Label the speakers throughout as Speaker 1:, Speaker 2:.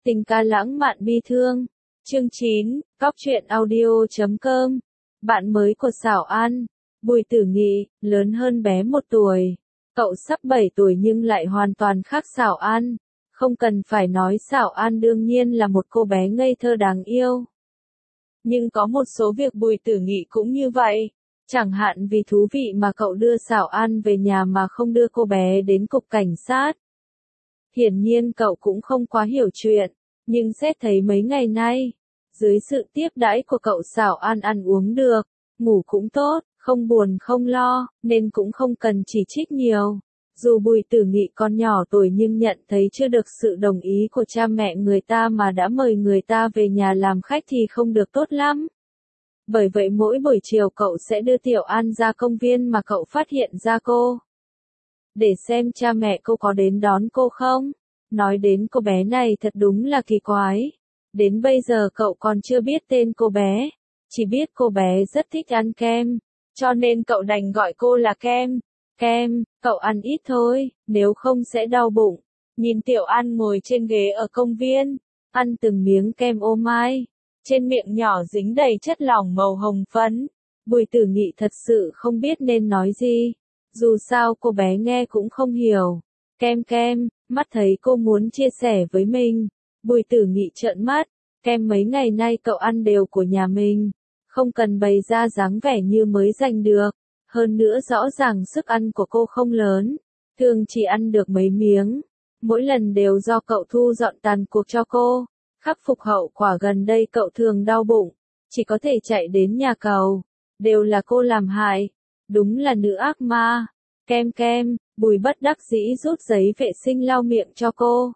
Speaker 1: Tình ca lãng mạn bi thương. Chương 9, Cóc truyện audio.com. Bạn mới của Sảo An. Bùi Tử Nghị, lớn hơn bé 1 tuổi. Cậu sắp 7 tuổi nhưng lại hoàn toàn khác Sảo An. Không cần phải nói, Sảo An đương nhiên là một cô bé ngây thơ đáng yêu. Nhưng có một số việc Bùi Tử Nghị cũng như vậy. Chẳng hạn vì thú vị mà cậu đưa Sảo An về nhà mà không đưa cô bé đến cục cảnh sát. Hiển nhiên cậu cũng không quá hiểu chuyện, nhưng xét thấy mấy ngày nay, dưới sự tiếp đãi của cậu, Sảo An ăn uống được, ngủ cũng tốt, không buồn không lo, nên cũng không cần chỉ trích nhiều. Dù Bùi Tử Nghị còn nhỏ tuổi nhưng nhận thấy chưa được sự đồng ý của cha mẹ người ta mà đã mời người ta về nhà làm khách thì không được tốt lắm. Bởi vậy mỗi buổi chiều cậu sẽ đưa Tiểu An ra công viên mà cậu phát hiện ra cô, để xem cha mẹ cô có đến đón cô không. Nói đến cô bé này thật đúng là kỳ quái. Đến bây giờ cậu còn chưa biết tên cô bé, chỉ biết cô bé rất thích ăn kem, cho nên cậu đành gọi cô là Kem. Kem, cậu ăn ít thôi, nếu không sẽ đau bụng. Nhìn Tiểu An ngồi trên ghế ở công viên, ăn từng miếng kem ô mai, trên miệng nhỏ dính đầy chất lỏng màu hồng phấn. Bùi Tử Nghị thật sự không biết nên nói gì. Dù sao cô bé nghe cũng không hiểu. Kem kem, mắt thấy cô muốn chia sẻ với mình. Bùi Tử Nghị trợn mắt. Kem mấy ngày nay cậu ăn đều của nhà mình, không cần bày ra dáng vẻ như mới giành được. Hơn nữa rõ ràng sức ăn của cô không lớn, thường chỉ ăn được mấy miếng. Mỗi lần đều do cậu thu dọn tàn cuộc cho cô. Khắc phục hậu quả gần đây cậu thường đau bụng, chỉ có thể chạy đến nhà cầu. Đều là cô làm hại. Đúng là nữ ác ma. Kem kem, Bùi bất đắc dĩ rút giấy vệ sinh lau miệng cho cô.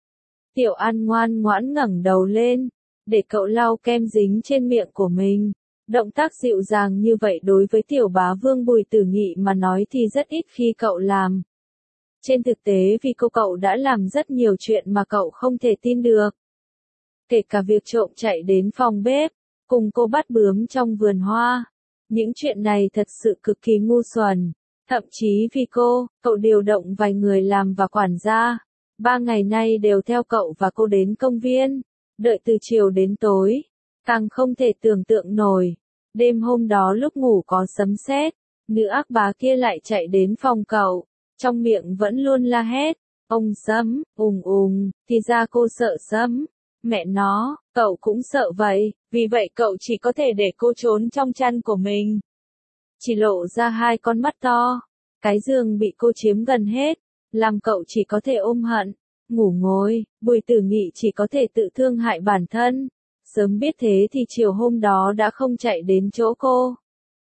Speaker 1: Tiểu An ngoan ngoãn ngẩng đầu lên, để cậu lau kem dính trên miệng của mình. Động tác dịu dàng như vậy đối với tiểu bá vương Bùi Tử Nghị mà nói thì rất ít khi cậu làm. Trên thực tế vì cậu đã làm rất nhiều chuyện mà cậu không thể tin được. Kể cả việc trộm chạy đến phòng bếp, cùng cô bắt bướm trong vườn hoa. Những chuyện này thật sự cực kỳ ngu xuẩn. Thậm chí vì cậu điều động vài người làm và quản gia. 3 ngày nay đều theo cậu và cô đến công viên, đợi từ chiều đến tối. Càng không thể tưởng tượng nổi. Đêm hôm đó lúc ngủ có sấm sét, nữ ác bá kia lại chạy đến phòng cậu, trong miệng vẫn luôn la hét, ông Sấm, thì ra cô sợ Sấm. Mẹ nó, cậu cũng sợ vậy, vì vậy cậu chỉ có thể để cô trốn trong chăn của mình. Chỉ lộ ra 2 con mắt to, cái giường bị cô chiếm gần hết, làm cậu chỉ có thể ôm hận, ngủ ngồi. Bùi Tử Nghị chỉ có thể tự thương hại bản thân. Sớm biết thế thì chiều hôm đó đã không chạy đến chỗ cô,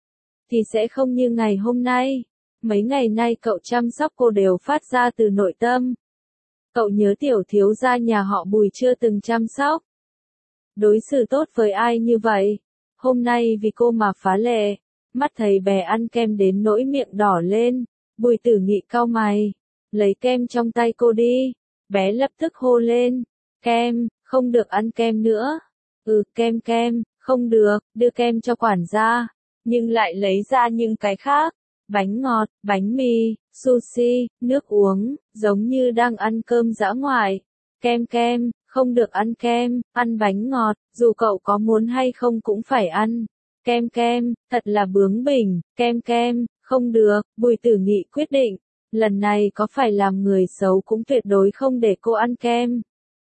Speaker 1: thì sẽ không như ngày hôm nay. Mấy ngày nay cậu chăm sóc cô đều phát ra từ nội tâm. Cậu nhớ tiểu thiếu gia nhà họ Bùi chưa từng chăm sóc, đối xử tốt với ai như vậy. Hôm nay vì cô mà phá lệ. Mắt thấy bé ăn kem đến nỗi miệng đỏ lên, Bùi Tử Nghị cau mày, lấy kem trong tay cô đi. Bé lập tức hô lên, kem, không được ăn kem nữa. Kem kem, không được, đưa kem cho quản gia. Nhưng lại lấy ra những cái khác, bánh ngọt, bánh mì, sushi, nước uống, giống như đang ăn cơm dã ngoại. Kem kem, không được ăn kem, ăn bánh ngọt, dù cậu có muốn hay không cũng phải ăn. Kem kem, thật là bướng bỉnh. Kem kem, không được. Bùi Tử Nghị quyết định, lần này có phải làm người xấu cũng tuyệt đối không để cô ăn kem.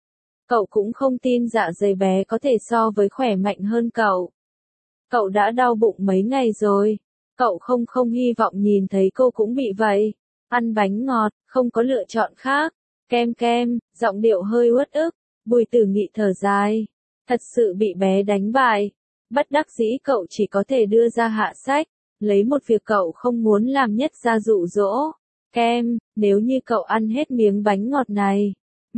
Speaker 1: Cậu cũng không tin dạ dày bé có thể so với khỏe mạnh hơn cậu. Cậu đã đau bụng mấy ngày rồi. Cậu không hy vọng nhìn thấy cô cũng bị vậy. Ăn bánh ngọt, không có lựa chọn khác. Kem kem, giọng điệu hơi uất ức. Bùi Tử Nghị thở dài. Thật sự bị bé đánh bại. Bất đắc dĩ cậu chỉ có thể đưa ra hạ sách, lấy một việc cậu không muốn làm nhất ra dụ dỗ. Kem, nếu như cậu ăn hết miếng bánh ngọt này,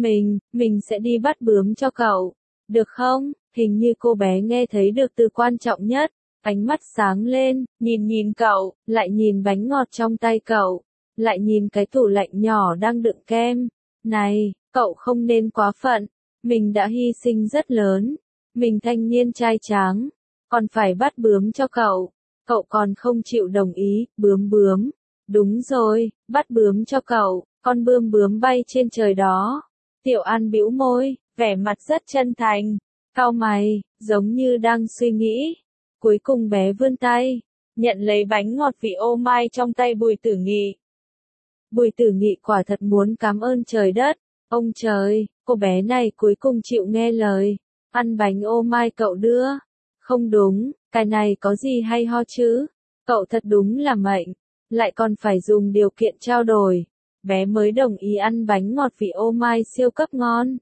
Speaker 1: mình sẽ đi bắt bướm cho cậu. Được không? Hình như cô bé nghe thấy được từ quan trọng nhất. Ánh mắt sáng lên, nhìn cậu, lại nhìn bánh ngọt trong tay cậu, lại nhìn cái tủ lạnh nhỏ đang đựng kem. Này, cậu không nên quá phận. Mình đã hy sinh rất lớn. Mình thanh niên trai tráng, còn phải bắt bướm cho cậu. Cậu còn không chịu đồng ý. Bướm. Đúng rồi, bắt bướm cho cậu. Con bướm bay trên trời đó. Tiểu An bĩu môi, vẻ mặt rất chân thành, cau mày, giống như đang suy nghĩ. Cuối cùng bé vươn tay, nhận lấy bánh ngọt vị ô mai trong tay Bùi Tử Nghị. Bùi Tử Nghị quả thật muốn cảm ơn trời đất, ông trời, cô bé này cuối cùng chịu nghe lời, ăn bánh ô mai cậu đưa. Không đúng, cái này có gì hay ho chứ, cậu thật đúng là mệnh, lại còn phải dùng điều kiện trao đổi, bé mới đồng ý ăn bánh ngọt vị ô mai siêu cấp ngon.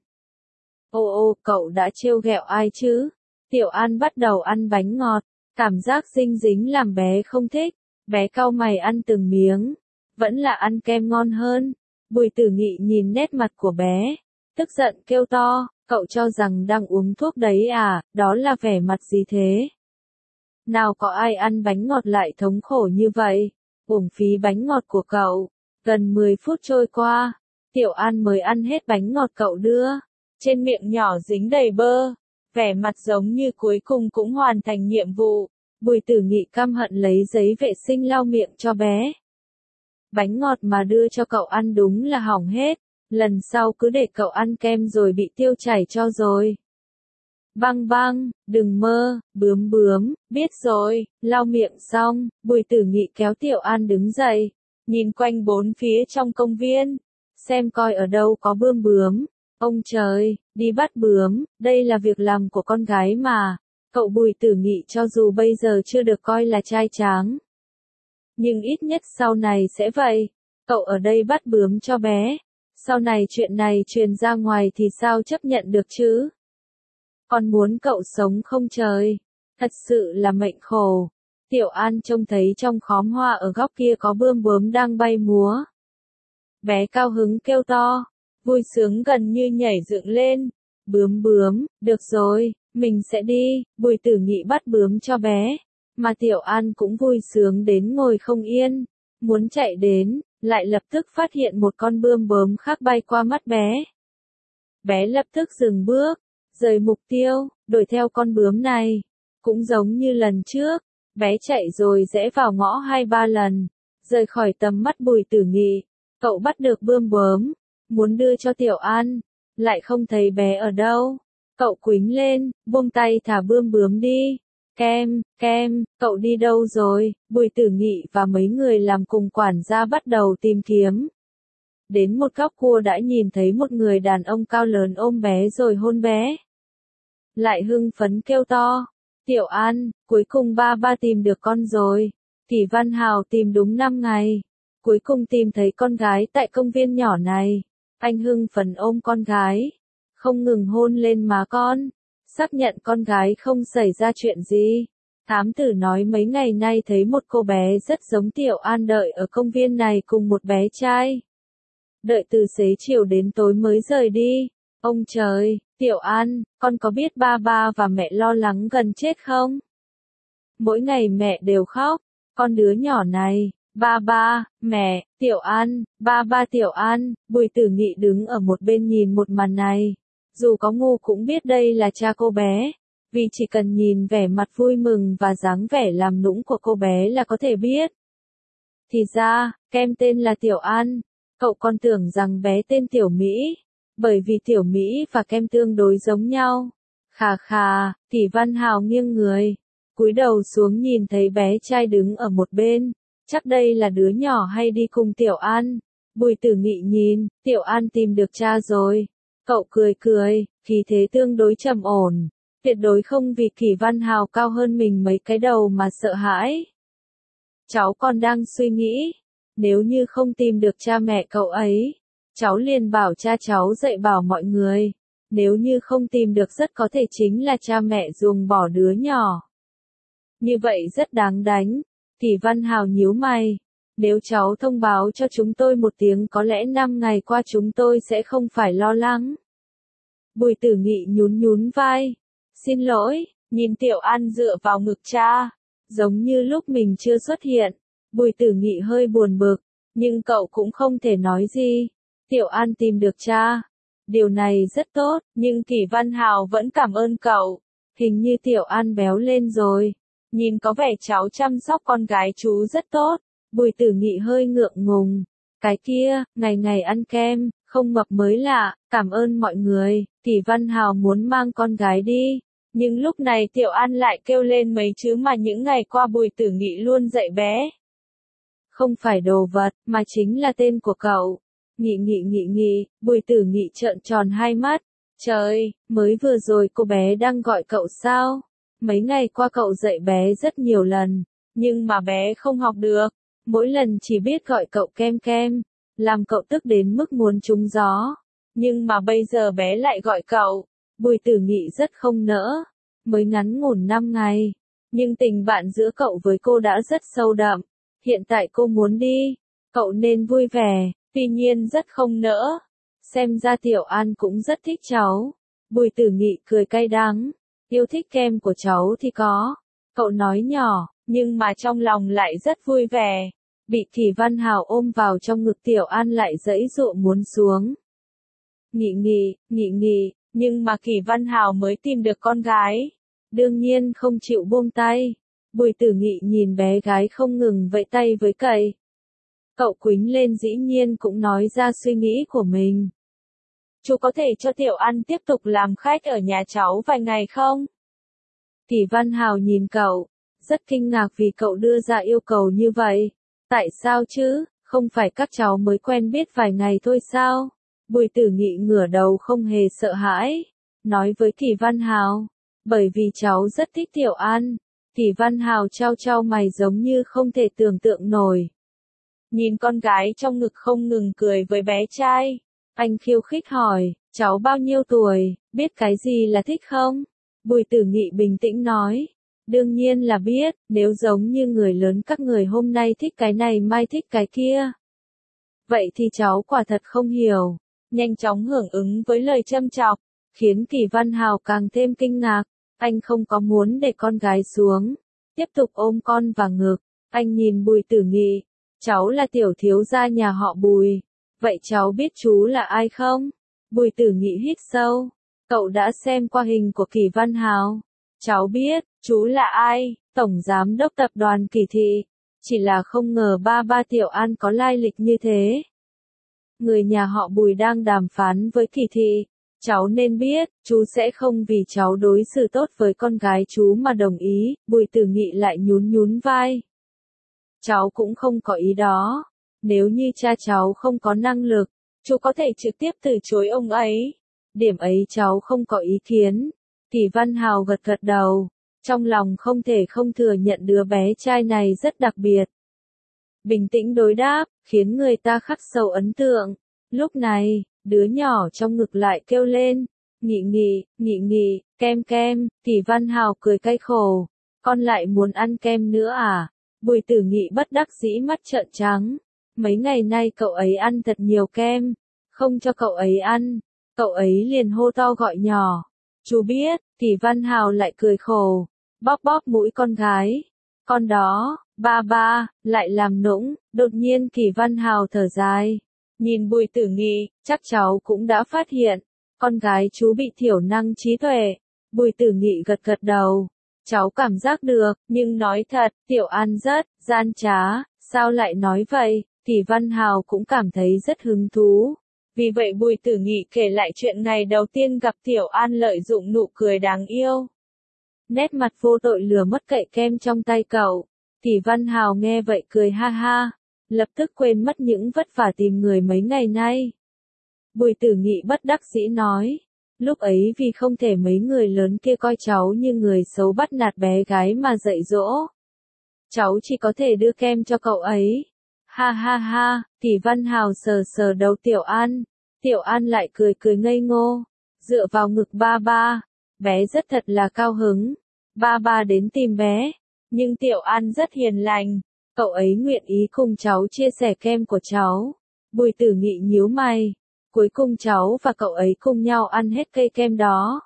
Speaker 1: Ô, cậu đã trêu ghẹo ai chứ? Tiểu An bắt đầu ăn bánh ngọt, cảm giác dinh dính làm bé không thích, bé cau mày ăn từng miếng, vẫn là ăn kem ngon hơn. Bùi Tử Nghị nhìn nét mặt của bé, tức giận kêu to, cậu cho rằng đang uống thuốc đấy à, đó là vẻ mặt gì thế? Nào có ai ăn bánh ngọt lại thống khổ như vậy, uổng phí bánh ngọt của cậu. Gần 10 phút trôi qua, Tiểu An mới ăn hết bánh ngọt cậu đưa, trên miệng nhỏ dính đầy bơ, vẻ mặt giống như cuối cùng cũng hoàn thành nhiệm vụ. Bùi Tử Nghị căm hận lấy giấy vệ sinh lau miệng cho bé. Bánh ngọt mà đưa cho cậu ăn đúng là hỏng hết, lần sau cứ để cậu ăn kem rồi bị tiêu chảy cho rồi. Băng băng, đừng mơ, bướm bướm, biết rồi, lau miệng xong, Bùi Tử Nghị kéo Tiểu An đứng dậy, nhìn quanh bốn phía trong công viên, xem coi ở đâu có bướm bướm. Ông trời, đi bắt bướm, đây là việc làm của con gái mà. Cậu Bùi Tử Nghị cho dù bây giờ chưa được coi là trai tráng, nhưng ít nhất sau này sẽ vậy. Cậu ở đây bắt bướm cho bé, sau này chuyện này truyền ra ngoài thì sao chấp nhận được chứ? Còn muốn cậu sống không trời? Thật sự là mệnh khổ. Tiểu An trông thấy trong khóm hoa ở góc kia có bướm bướm đang bay múa. Bé cao hứng kêu to, vui sướng gần như nhảy dựng lên. Bướm bướm, được rồi, mình sẽ đi. Bùi Tử Nghị bắt bướm cho bé, mà Tiểu An cũng vui sướng đến ngồi không yên, muốn chạy đến, lại lập tức phát hiện một con bướm bướm khác bay qua mắt bé. Bé lập tức dừng bước, rời mục tiêu, đuổi theo con bướm này. Cũng giống như lần trước, bé chạy rồi rẽ vào ngõ 2-3 lần, rời khỏi tầm mắt Bùi Tử Nghị. Cậu bắt được bướm bướm, muốn đưa cho Tiểu An, lại không thấy bé ở đâu. Cậu quýnh lên, buông tay thả bướm bướm đi. Kem, cậu đi đâu rồi? Bùi Tử Nghị và mấy người làm cùng quản gia bắt đầu tìm kiếm. Đến một góc cua đã nhìn thấy một người đàn ông cao lớn ôm bé rồi hôn bé. Lại hưng phấn kêu to, Tiểu An, cuối cùng ba tìm được con rồi. Kỷ Văn Hào tìm đúng 5 ngày, cuối cùng tìm thấy con gái tại công viên nhỏ này. Anh hưng phấn ôm con gái, không ngừng hôn lên má con, xác nhận con gái không xảy ra chuyện gì. Thám tử nói mấy ngày nay thấy một cô bé rất giống Tiểu An đợi ở công viên này cùng một bé trai. Đợi từ xế chiều đến tối mới rời đi. Ông trời, Tiểu An, con có biết ba và mẹ lo lắng gần chết không? Mỗi ngày mẹ đều khóc, con đứa nhỏ này, ba, mẹ, Tiểu An, ba Tiểu An. Bùi Tử Nghị đứng ở một bên nhìn một màn này. Dù có ngu cũng biết đây là cha cô bé, vì chỉ cần nhìn vẻ mặt vui mừng và dáng vẻ làm nũng của cô bé là có thể biết. Thì ra, kem tên là Tiểu An, cậu còn tưởng rằng bé tên Tiểu Mỹ, bởi vì Tiểu Mỹ và kem tương đối giống nhau. Khà, Kỷ Văn Hào nghiêng người, cúi đầu xuống nhìn thấy bé trai đứng ở một bên, chắc đây là đứa nhỏ hay đi cùng Tiểu An. Bùi Tử Nghị nhìn, Tiểu An tìm được cha rồi. Cậu cười, khí thế tương đối trầm ổn, tuyệt đối không vì Kỷ Văn Hào cao hơn mình mấy cái đầu mà sợ hãi. Cháu còn đang suy nghĩ, nếu như không tìm được cha mẹ cậu ấy, cháu liền bảo cha cháu dạy bảo mọi người, nếu như không tìm được rất có thể chính là cha mẹ ruồng bỏ đứa nhỏ. Như vậy rất đáng đánh. Kỷ Văn Hào nhíu mày, nếu cháu thông báo cho chúng tôi một tiếng có lẽ 5 ngày qua chúng tôi sẽ không phải lo lắng. Bùi Tử Nghị nhún vai, xin lỗi, nhìn Tiểu An dựa vào ngực cha, giống như lúc mình chưa xuất hiện. Bùi Tử Nghị hơi buồn bực, nhưng cậu cũng không thể nói gì. Tiểu An tìm được cha, điều này rất tốt, nhưng Kỷ Văn Hào vẫn cảm ơn cậu. Hình như Tiểu An béo lên rồi, nhìn có vẻ cháu chăm sóc con gái chú rất tốt. Bùi Tử Nghị hơi ngượng ngùng, cái kia, ngày ngày ăn kem, Không mập mới lạ, cảm ơn mọi người, Kỳ Văn Hào muốn mang con gái đi. Nhưng lúc này Tiểu An lại kêu lên mấy chữ mà những ngày qua Bùi Tử Nghị luôn dạy bé. Không phải đồ vật, mà chính là tên của cậu. Nghị, Bùi Tử Nghị trợn tròn hai mắt. Trời, mới vừa rồi cô bé đang gọi cậu sao? Mấy ngày qua cậu dạy bé rất nhiều lần, nhưng mà bé không học được. Mỗi lần chỉ biết gọi cậu kem kem, làm cậu tức đến mức muốn trúng gió. Nhưng mà bây giờ bé lại gọi cậu. Bùi Tử Nghị rất không nỡ. Mới ngắn ngủn 5 ngày, nhưng tình bạn giữa cậu với cô đã rất sâu đậm. Hiện tại cô muốn đi, cậu nên vui vẻ, tuy nhiên rất không nỡ. Xem ra Tiểu An cũng rất thích cháu. Bùi Tử Nghị cười cay đắng. Yêu thích kem của cháu thì có. Cậu nói nhỏ, nhưng mà trong lòng lại rất vui vẻ. Bị Kỳ Văn Hào ôm vào trong ngực Tiểu An lại giãy giụa muốn xuống. Nghị, nhưng mà Kỳ Văn Hào mới tìm được con gái. Đương nhiên không chịu buông tay. Bùi Tử Nghị nhìn bé gái không ngừng vẫy tay với cậy. Cậu quýnh lên dĩ nhiên cũng nói ra suy nghĩ của mình. Chú có thể cho Tiểu An tiếp tục làm khách ở nhà cháu vài ngày không? Kỳ Văn Hào nhìn cậu, rất kinh ngạc vì cậu đưa ra yêu cầu như vậy. Tại sao chứ, không phải các cháu mới quen biết vài ngày thôi sao? Bùi Tử Nghị ngửa đầu không hề sợ hãi, nói với Kỳ Văn Hào, bởi vì cháu rất thích Tiểu An. Kỳ Văn Hào trao trao mày giống như không thể tưởng tượng nổi. Nhìn con gái trong ngực không ngừng cười với bé trai, anh khiêu khích hỏi, cháu bao nhiêu tuổi, biết cái gì là thích không? Bùi Tử Nghị bình tĩnh nói, đương nhiên là biết, nếu giống như người lớn các người hôm nay thích cái này mai thích cái kia. Vậy thì cháu quả thật không hiểu. Nhanh chóng hưởng ứng với lời châm chọc, khiến Kỳ Văn Hào càng thêm kinh ngạc. Anh không có muốn để con gái xuống, tiếp tục ôm con vào ngực. Anh nhìn Bùi Tử Nghị, cháu là tiểu thiếu gia nhà họ Bùi. Vậy cháu biết chú là ai không? Bùi Tử Nghị hít sâu. Cậu đã xem qua hình của Kỳ Văn Hào. Cháu biết, chú là ai, Tổng Giám đốc Tập đoàn Kỳ Thị. Chỉ là không ngờ ba Tiểu An có lai lịch như thế. Người nhà họ Bùi đang đàm phán với Kỳ Thị. Cháu nên biết, chú sẽ không vì cháu đối xử tốt với con gái chú mà đồng ý. Bùi Tử Nghị lại nhún vai. Cháu cũng không có ý đó. Nếu như cha cháu không có năng lực, chú có thể trực tiếp từ chối ông ấy. Điểm ấy cháu không có ý kiến. Kỳ Văn Hào gật gật đầu. Trong lòng không thể không thừa nhận đứa bé trai này rất đặc biệt. Bình tĩnh đối đáp, khiến người ta khắc sâu ấn tượng. Lúc này, đứa nhỏ trong ngực lại kêu lên. Nghị, kem. Kỳ Văn Hào cười cay khổ. Con lại muốn ăn kem nữa à? Bùi Tử Nghị bất đắc dĩ mắt trợn trắng. Mấy ngày nay cậu ấy ăn thật nhiều kem. Không cho cậu ấy ăn. Cậu ấy liền hô to gọi nhỏ. Chú biết, Kỳ Văn Hào lại cười khổ. Bóp mũi con gái. Con đó, ba, lại làm nũng. Đột nhiên Kỳ Văn Hào thở dài. Nhìn Bùi Tử Nghị, chắc cháu cũng đã phát hiện. Con gái chú bị thiểu năng trí tuệ. Bùi Tử Nghị gật gật đầu. Cháu cảm giác được, nhưng nói thật, Tiểu An rất gian trá. Sao lại nói vậy? Kỳ Văn Hào cũng cảm thấy rất hứng thú. Vì vậy Bùi Tử Nghị kể lại chuyện ngày đầu tiên gặp Tiểu An lợi dụng nụ cười đáng yêu. Nét mặt vô tội lừa mất cậy kem trong tay cậu. Kỳ Văn Hào nghe vậy cười ha ha. Lập tức quên mất những vất vả tìm người mấy ngày nay. Bùi Tử Nghị bất đắc dĩ nói. Lúc ấy vì không thể mấy người lớn kia coi cháu như người xấu bắt nạt bé gái mà dạy dỗ. Cháu chỉ có thể đưa kem cho cậu ấy. Ha, Kỳ Văn Hào sờ đầu Tiểu An. Tiểu An lại cười ngây ngô. Dựa vào ngực ba. Bé rất thật là cao hứng. Ba đến tìm bé. Nhưng Tiểu An rất hiền lành. Cậu ấy nguyện ý cùng cháu chia sẻ kem của cháu. Bùi Tử Nghị nhíu mày. Cuối cùng cháu và cậu ấy cùng nhau ăn hết cây kem đó.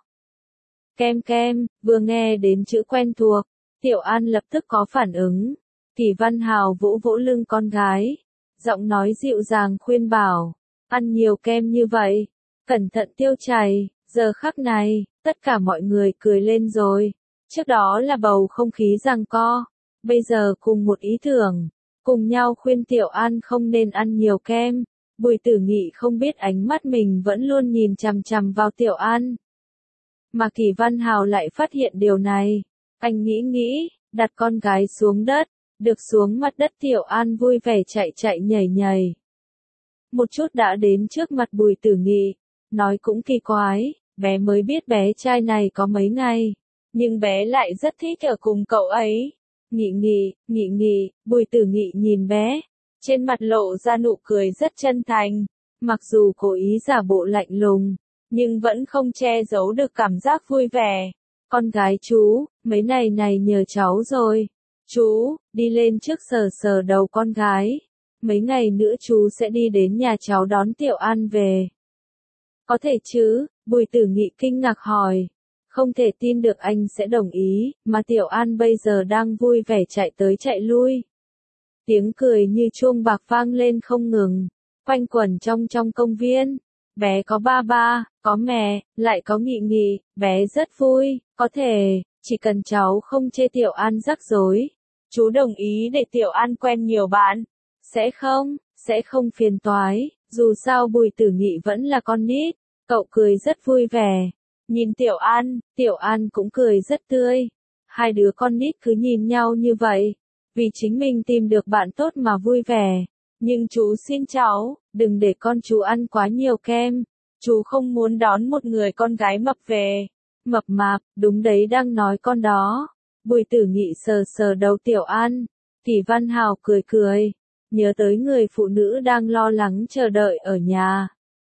Speaker 1: Kem, vừa nghe đến chữ quen thuộc. Tiểu An lập tức có phản ứng. Kỳ Văn Hào vỗ lưng con gái. Giọng nói dịu dàng khuyên bảo. Ăn nhiều kem như vậy. Cẩn thận tiêu chảy. Giờ khắc này, tất cả mọi người cười lên rồi. Trước đó là bầu không khí giằng co. Bây giờ cùng một ý tưởng. Cùng nhau khuyên Tiểu An không nên ăn nhiều kem. Bùi Tử Nghị không biết ánh mắt mình vẫn luôn nhìn chằm chằm vào Tiểu An. Mà Kỳ Văn Hào lại phát hiện điều này. Anh nghĩ, đặt con gái xuống đất, được xuống mặt đất Tiểu An vui vẻ chạy nhảy. Một chút đã đến trước mặt Bùi Tử Nghị, nói cũng kỳ quái, bé mới biết bé trai này có mấy ngày, nhưng bé lại rất thích ở cùng cậu ấy. Nghị, Bùi Tử Nghị nhìn bé, trên mặt lộ ra nụ cười rất chân thành, mặc dù cố ý giả bộ lạnh lùng, nhưng vẫn không che giấu được cảm giác vui vẻ. Con gái chú, mấy này nhờ cháu rồi. Chú, đi lên trước sờ đầu con gái. Mấy ngày nữa chú sẽ đi đến nhà cháu đón Tiểu An về. Có thể chứ, Bùi Tử Nghị kinh ngạc hỏi. Không thể tin được anh sẽ đồng ý, mà Tiểu An bây giờ đang vui vẻ chạy tới chạy lui. Tiếng cười như chuông bạc vang lên không ngừng, quanh quẩn trong công viên. Bé có ba, có mẹ, lại có Nghị, bé rất vui, có thể, chỉ cần cháu không chê Tiểu An rắc rối. Chú đồng ý để Tiểu An quen nhiều bạn. Sẽ không phiền toái, dù sao Bùi Tử Nghị vẫn là con nít. Cậu cười rất vui vẻ. Nhìn Tiểu An cũng cười rất tươi. Hai đứa con nít cứ nhìn nhau như vậy. Vì chính mình tìm được bạn tốt mà vui vẻ. Nhưng chú xin cháu, đừng để con chú ăn quá nhiều kem. Chú không muốn đón một người con gái mập về. Mập mạp, đúng đấy đang nói con đó. Bùi Tử Nghị sờ đầu Tiểu An. Kỳ Văn Hào cười. Nhớ tới người phụ nữ đang lo lắng chờ đợi ở nhà.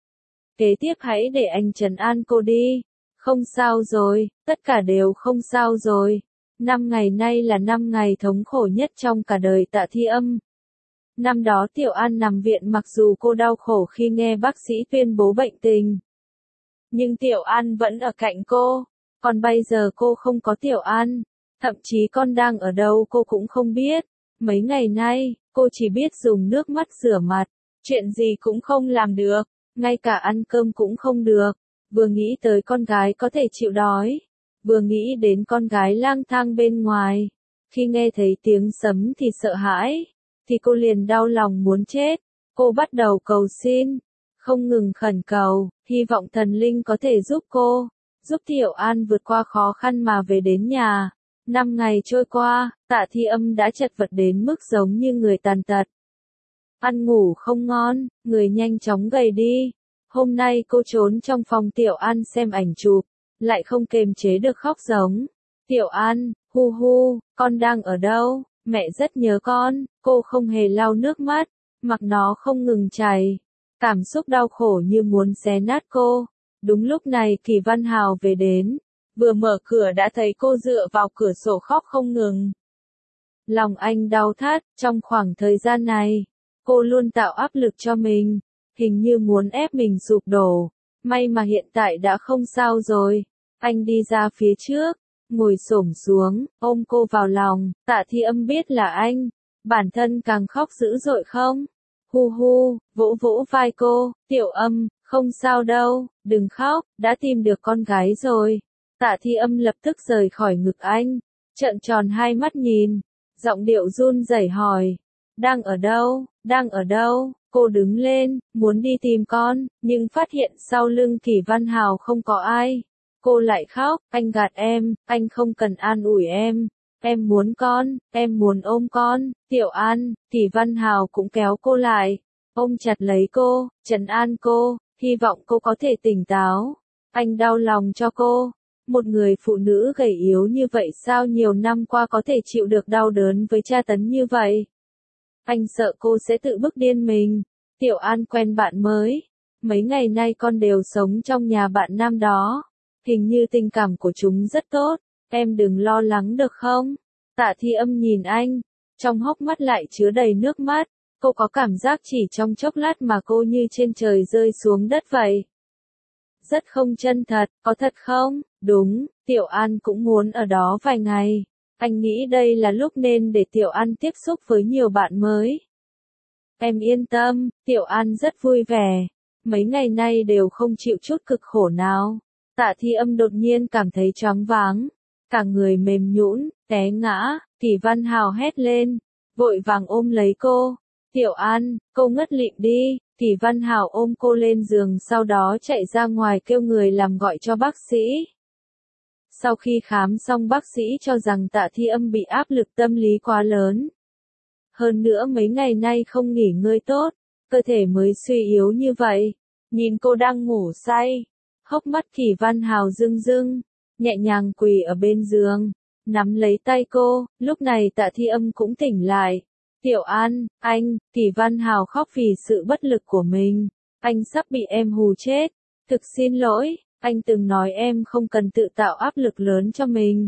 Speaker 1: Kế tiếp hãy để anh trấn an cô đi. Không sao rồi, tất cả đều không sao rồi. 5 ngày nay là 5 ngày thống khổ nhất trong cả đời Tạ Thi Âm. Năm đó Tiểu An nằm viện mặc dù cô đau khổ khi nghe bác sĩ tuyên bố bệnh tình. Nhưng Tiểu An vẫn ở cạnh cô. Còn bây giờ cô không có Tiểu An. Thậm chí con đang ở đâu cô cũng không biết. Mấy ngày nay, cô chỉ biết dùng nước mắt rửa mặt. Chuyện gì cũng không làm được. Ngay cả ăn cơm cũng không được. Vừa nghĩ tới con gái có thể chịu đói. Vừa nghĩ đến con gái lang thang bên ngoài. Khi nghe thấy tiếng sấm thì sợ hãi. Thì cô liền đau lòng muốn chết. Cô bắt đầu cầu xin. Không ngừng khẩn cầu. Hy vọng thần linh có thể giúp cô. Giúp Tiểu An vượt qua khó khăn mà về đến nhà. 5 ngày trôi qua, Tạ Thi Âm đã chật vật đến mức giống như người tàn tật. Ăn ngủ không ngon, người nhanh chóng gầy đi. Hôm nay cô trốn trong phòng Tiểu An xem ảnh chụp, lại không kềm chế được khóc giống. Tiểu An, hu, con đang ở đâu? Mẹ rất nhớ con. Cô không hề lau nước mắt, mặc nó không ngừng chảy. Cảm xúc đau khổ như muốn xé nát cô. Đúng lúc này Kỳ Văn Hào về đến. Vừa mở cửa đã thấy cô dựa vào cửa sổ khóc không ngừng. Lòng anh đau thắt, trong khoảng thời gian này, cô luôn tạo áp lực cho mình, hình như muốn ép mình sụp đổ. May mà hiện tại đã không sao rồi. Anh đi ra phía trước, ngồi xổm xuống, ôm cô vào lòng. Tạ Thi Âm biết là anh, bản thân càng khóc dữ dội không? Hu, vỗ vai cô, Tiểu Âm, không sao đâu, đừng khóc, đã tìm được con gái rồi. Tạ Thi Âm lập tức rời khỏi ngực anh, trợn tròn hai mắt nhìn, giọng điệu run rẩy hỏi, đang ở đâu? Cô đứng lên, muốn đi tìm con, nhưng phát hiện sau lưng Kỳ Văn Hào không có ai. Cô lại khóc, anh gạt em, anh không cần an ủi em muốn con, em muốn ôm con. Tiểu An, Kỳ Văn Hào cũng kéo cô lại, ôm chặt lấy cô, trấn an cô, hy vọng cô có thể tỉnh táo. Anh đau lòng cho cô. Một người phụ nữ gầy yếu như vậy sao nhiều năm qua có thể chịu được đau đớn với tra tấn như vậy? Anh sợ cô sẽ tự bức điên mình. Tiểu An quen bạn mới. Mấy ngày nay con đều sống trong nhà bạn nam đó. Hình như tình cảm của chúng rất tốt. Em đừng lo lắng được không? Tạ Thi Âm nhìn anh. Trong hốc mắt lại chứa đầy nước mắt. Cô có cảm giác chỉ trong chốc lát mà cô như trên trời rơi xuống đất vậy. Rất không chân thật, có thật không? Đúng, Tiểu An cũng muốn ở đó vài ngày. Anh nghĩ đây là lúc nên để Tiểu An tiếp xúc với nhiều bạn mới. Em yên tâm, Tiểu An rất vui vẻ. Mấy ngày nay đều không chịu chút cực khổ nào. Tạ Thi Âm đột nhiên cảm thấy choáng váng. Cả người mềm nhũn, té ngã. Kỳ Văn Hào hét lên, vội vàng ôm lấy cô. Tiểu An, cô ngất lịm đi, Tỷ Văn Hào ôm cô lên giường sau đó chạy ra ngoài kêu người làm gọi cho bác sĩ. Sau khi khám xong bác sĩ cho rằng Tạ Thi Âm bị áp lực tâm lý quá lớn. Hơn nữa mấy ngày nay không nghỉ ngơi tốt, cơ thể mới suy yếu như vậy. Nhìn cô đang ngủ say, hốc mắt Tỷ Văn Hào rưng rưng, nhẹ nhàng quỳ ở bên giường, nắm lấy tay cô, lúc này Tạ Thi Âm cũng tỉnh lại. Tiểu An, anh, Tỷ Văn Hào khóc vì sự bất lực của mình. Anh sắp bị em hù chết. Thực xin lỗi, anh từng nói em không cần tự tạo áp lực lớn cho mình.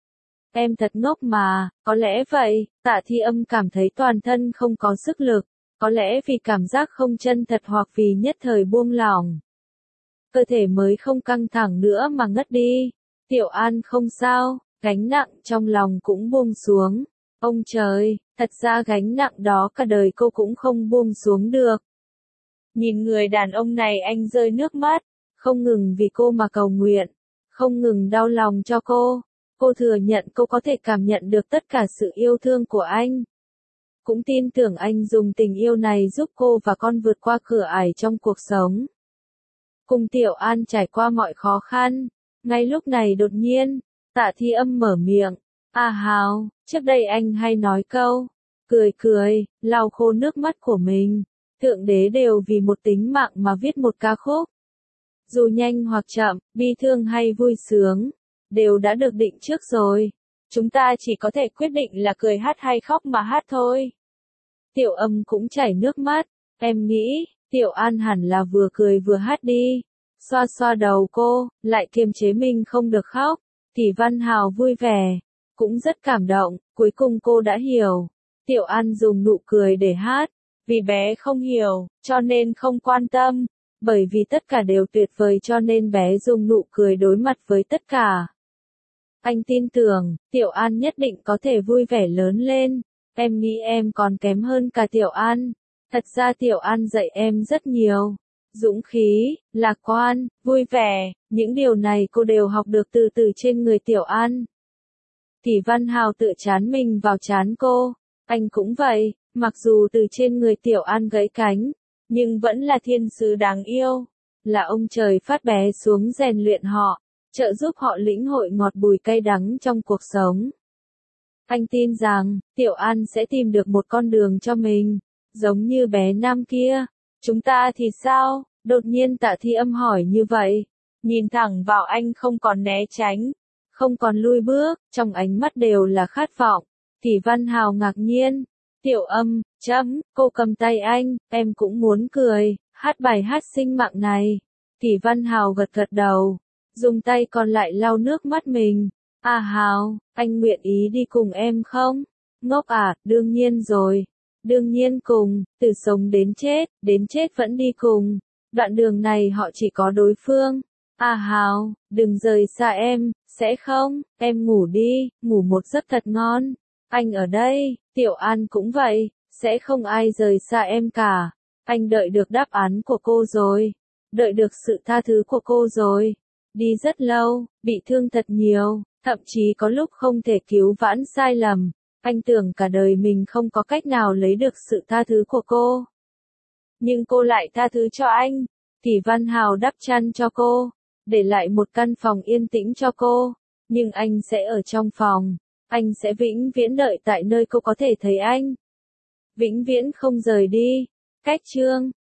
Speaker 1: Em thật ngốc mà, có lẽ vậy, Tạ Thi Âm cảm thấy toàn thân không có sức lực. Có lẽ vì cảm giác không chân thật hoặc vì nhất thời buông lỏng. Cơ thể mới không căng thẳng nữa mà ngất đi. Tiểu An không sao, gánh nặng trong lòng cũng buông xuống. Ông trời, thật ra gánh nặng đó cả đời cô cũng không buông xuống được. Nhìn người đàn ông này anh rơi nước mắt, không ngừng vì cô mà cầu nguyện, không ngừng đau lòng cho cô. Cô thừa nhận cô có thể cảm nhận được tất cả sự yêu thương của anh. Cũng tin tưởng anh dùng tình yêu này giúp cô và con vượt qua cửa ải trong cuộc sống. Cùng Tiểu An trải qua mọi khó khăn. Ngay lúc này đột nhiên, Tạ Thi Âm mở miệng. À Hào, trước đây anh hay nói câu, cười cười, lau khô nước mắt của mình. Thượng đế đều vì một tính mạng mà viết một ca khúc. Dù nhanh hoặc chậm, bi thương hay vui sướng, đều đã được định trước rồi. Chúng ta chỉ có thể quyết định là cười hát hay khóc mà hát thôi. Tiểu Âm cũng chảy nước mắt, em nghĩ, Tiểu An hẳn là vừa cười vừa hát đi. Xoa xoa đầu cô, lại kiềm chế mình không được khóc. Tỷ Văn Hào vui vẻ, cũng rất cảm động, cuối cùng cô đã hiểu. Tiểu An dùng nụ cười để hát, vì bé không hiểu, cho nên không quan tâm, bởi vì tất cả đều tuyệt vời cho nên bé dùng nụ cười đối mặt với tất cả. Anh tin tưởng, Tiểu An nhất định có thể vui vẻ lớn lên, em nghĩ em còn kém hơn cả Tiểu An. Thật ra Tiểu An dạy em rất nhiều. Dũng khí, lạc quan, vui vẻ, những điều này cô đều học được từ trên người Tiểu An. Tỷ Văn Hào tự chán mình vào chán cô, anh cũng vậy, mặc dù từ trên người Tiểu An gãy cánh, nhưng vẫn là thiên sứ đáng yêu, là ông trời phát bé xuống rèn luyện họ, trợ giúp họ lĩnh hội ngọt bùi cay đắng trong cuộc sống. Anh tin rằng, Tiểu An sẽ tìm được một con đường cho mình, giống như bé Nam kia. Chúng ta thì sao? Đột nhiên Tạ Thi Âm hỏi như vậy, nhìn thẳng vào anh không còn né tránh, không còn lui bước, trong ánh mắt đều là khát vọng. Tỷ Văn Hào ngạc nhiên, Tiểu Âm, cô cầm tay anh, em cũng muốn cười, hát bài hát sinh mạng này. Tỷ Văn Hào gật gật đầu, dùng tay còn lại lau nước mắt mình. À Hào, anh nguyện ý đi cùng em không? Ngốc à, đương nhiên rồi. Đương nhiên cùng, từ sống đến chết vẫn đi cùng. Đoạn đường này họ chỉ có đối phương. À Hào, đừng rời xa em, sẽ không? Em ngủ đi, ngủ một giấc thật ngon. Anh ở đây, Tiểu An cũng vậy, sẽ không ai rời xa em cả. Anh đợi được đáp án của cô rồi. Đợi được sự tha thứ của cô rồi. Đi rất lâu, bị thương thật nhiều, thậm chí có lúc không thể cứu vãn sai lầm. Anh tưởng cả đời mình không có cách nào lấy được sự tha thứ của cô. Nhưng cô lại tha thứ cho anh. Tỷ Văn Hào đắp chăn cho cô, để lại một căn phòng yên tĩnh cho cô. Nhưng anh sẽ ở trong phòng. Anh sẽ vĩnh viễn đợi tại nơi cô có thể thấy anh. Vĩnh viễn không rời đi. Cách chương